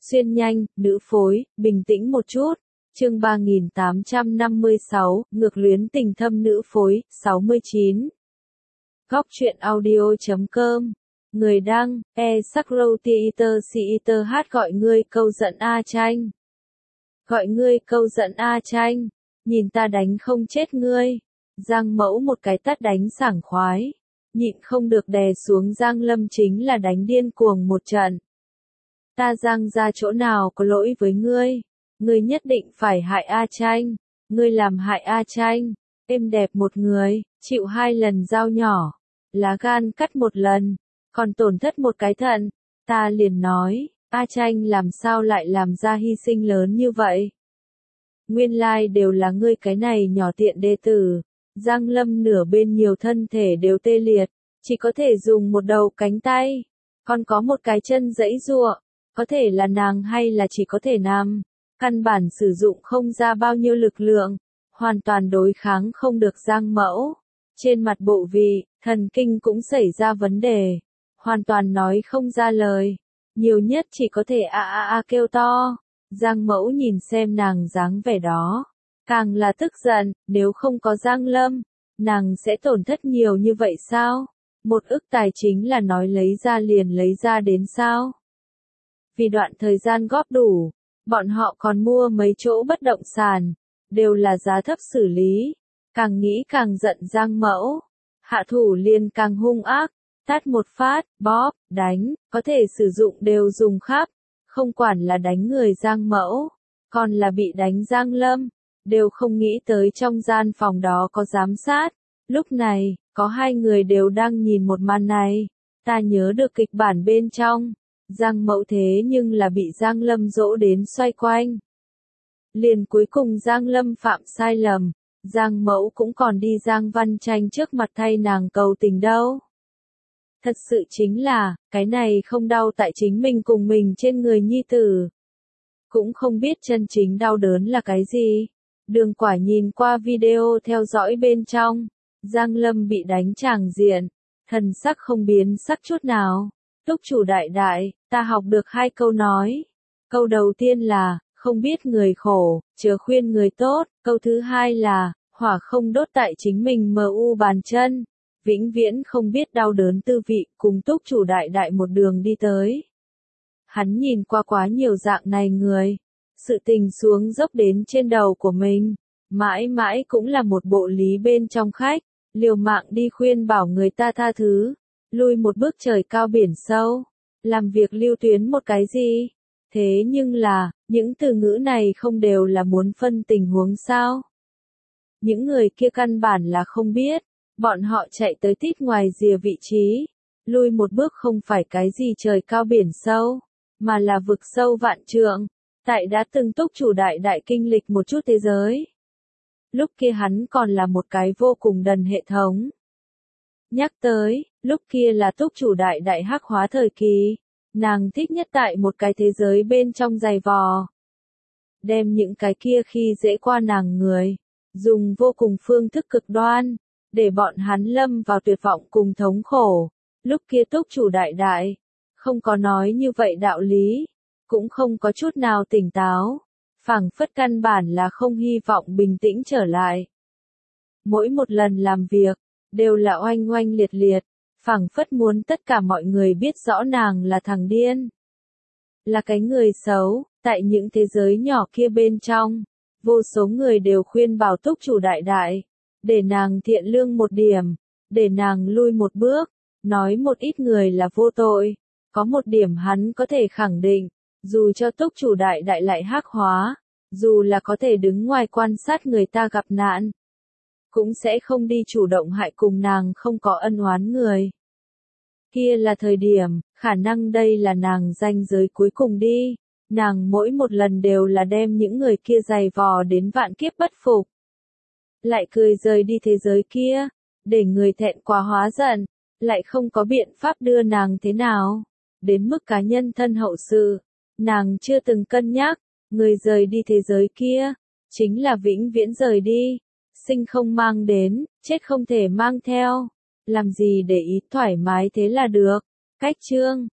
Xuyên nhanh, nữ phối, bình tĩnh một chút. Chương 3856, ngược luyến tình thâm nữ phối, 69. Góc truyện audio.com. Người đăng, Sakrotiiter hát gọi ngươi câu giận A Tranh. Gọi ngươi câu giận A Tranh, nhìn ta đánh không chết ngươi. Giang Mẫu một cái tát đánh sảng khoái. Nhịn không được đè xuống Giang Lâm chính là đánh điên cuồng một trận. Ta Giang ra chỗ nào có lỗi với ngươi. Ngươi nhất định phải hại A Tranh. Ngươi làm hại A Tranh. Êm đẹp một người, chịu 2 lần dao nhỏ. Lá gan cắt 1 lần. Còn tổn thất một cái thận. Ta liền nói, A Tranh làm sao lại làm ra hy sinh lớn như vậy. Nguyên lai đều là ngươi cái này nhỏ tiện đệ tử. Giang Lâm nửa bên nhiều thân thể đều tê liệt. Chỉ có thể dùng một đầu cánh tay. Còn có một cái chân giãy giụa. Có thể là nàng hay là chỉ có thể nằm. Căn bản sử dụng không ra bao nhiêu lực lượng. Hoàn toàn đối kháng không được Giang Mẫu. Trên mặt bộ vị, thần kinh cũng xảy ra vấn đề. Hoàn toàn nói không ra lời. Nhiều nhất chỉ có thể kêu to. Giang Mẫu nhìn xem nàng dáng vẻ đó. Càng là tức giận, nếu không có Giang Lâm, nàng sẽ tổn thất nhiều như vậy sao? 1 ức tài chính là nói lấy ra liền lấy ra đến sao? Vì đoạn thời gian góp đủ, bọn họ còn mua mấy chỗ bất động sản, đều là giá thấp xử lý. Càng nghĩ càng giận Giang Mẫu. Hạ thủ liền càng hung ác, tát một phát, bóp, đánh, có thể sử dụng đều dùng khắp. Không quản là đánh người Giang Mẫu, còn là bị đánh Giang Lâm, đều không nghĩ tới trong gian phòng đó có giám sát. Lúc này, có 2 người đều đang nhìn một màn này. Ta nhớ được kịch bản bên trong. Giang Mẫu thế nhưng là bị Giang Lâm dỗ đến xoay quanh. Liền cuối cùng Giang Lâm phạm sai lầm. Giang Mẫu cũng còn đi Giang Văn Tranh trước mặt thay nàng cầu tình đâu. Thật sự chính là, cái này không đau tại chính mình cùng mình trên người nhi tử. Cũng không biết chân chính đau đớn là cái gì. Đường Quả nhìn qua video theo dõi bên trong. Giang Lâm bị đánh tràng diện. Thần sắc không biến sắc chút nào. Túc chủ đại đại, ta học được 2 câu nói. Câu đầu tiên là, không biết người khổ, chớ khuyên người tốt. Câu thứ 2 là, hỏa không đốt tại chính mình bàn chân. Vĩnh viễn không biết đau đớn tư vị, cùng túc chủ đại đại một đường đi tới. Hắn nhìn qua quá nhiều dạng này người. Sự tình xuống dốc đến trên đầu của mình. Mãi mãi cũng là một bộ lý bên trong khách. Liều mạng đi khuyên bảo người ta tha thứ. Lui một bước trời cao biển sâu. Làm việc lưu tuyến một cái gì? Thế nhưng là, những từ ngữ này không đều là muốn phân tình huống sao? Những người kia căn bản là không biết. Bọn họ chạy tới tít ngoài rìa vị trí. Lui một bước không phải cái gì trời cao biển sâu, mà là vực sâu vạn trượng. Tại đã từng túc chủ đại đại kinh lịch một chút thế giới. Lúc kia hắn còn là một cái vô cùng đần hệ thống. Nhắc tới, lúc kia là túc chủ đại đại hắc hóa thời kỳ. Nàng thích nhất tại một cái thế giới bên trong giày vò. Đem những cái kia khi dễ qua nàng người. Dùng vô cùng phương thức cực đoan. Để bọn hắn lâm vào tuyệt vọng cùng thống khổ. Lúc kia túc chủ đại đại. Không có nói như vậy đạo lý. Cũng không có chút nào tỉnh táo. Phảng phất căn bản là không hy vọng bình tĩnh trở lại. Mỗi một lần làm việc, đều là oanh oanh liệt liệt. Phảng phất muốn tất cả mọi người biết rõ nàng là thằng điên. Là cái người xấu, tại những thế giới nhỏ kia bên trong. Vô số người đều khuyên bảo túc chủ đại đại. Để nàng thiện lương một điểm. Để nàng lui một bước. Nói một ít người là vô tội. Có một điểm hắn có thể khẳng định. Dù cho túc chủ đại đại lại hắc hóa. Dù là có thể đứng ngoài quan sát người ta gặp nạn. Cũng sẽ không đi chủ động hại cùng nàng không có ân oán người. Kia là thời điểm, khả năng đây là nàng ranh giới cuối cùng đi. Nàng mỗi một lần đều là đem những người kia giày vò đến vạn kiếp bất phục. Lại cười rời đi thế giới kia, để người thẹn quá hóa giận, lại không có biện pháp đưa nàng thế nào. Đến mức cá nhân thân hậu sự, nàng chưa từng cân nhắc, người rời đi thế giới kia, chính là vĩnh viễn rời đi. Sinh không mang đến, chết không thể mang theo. Làm gì để ý thoải mái thế là được. Cách chương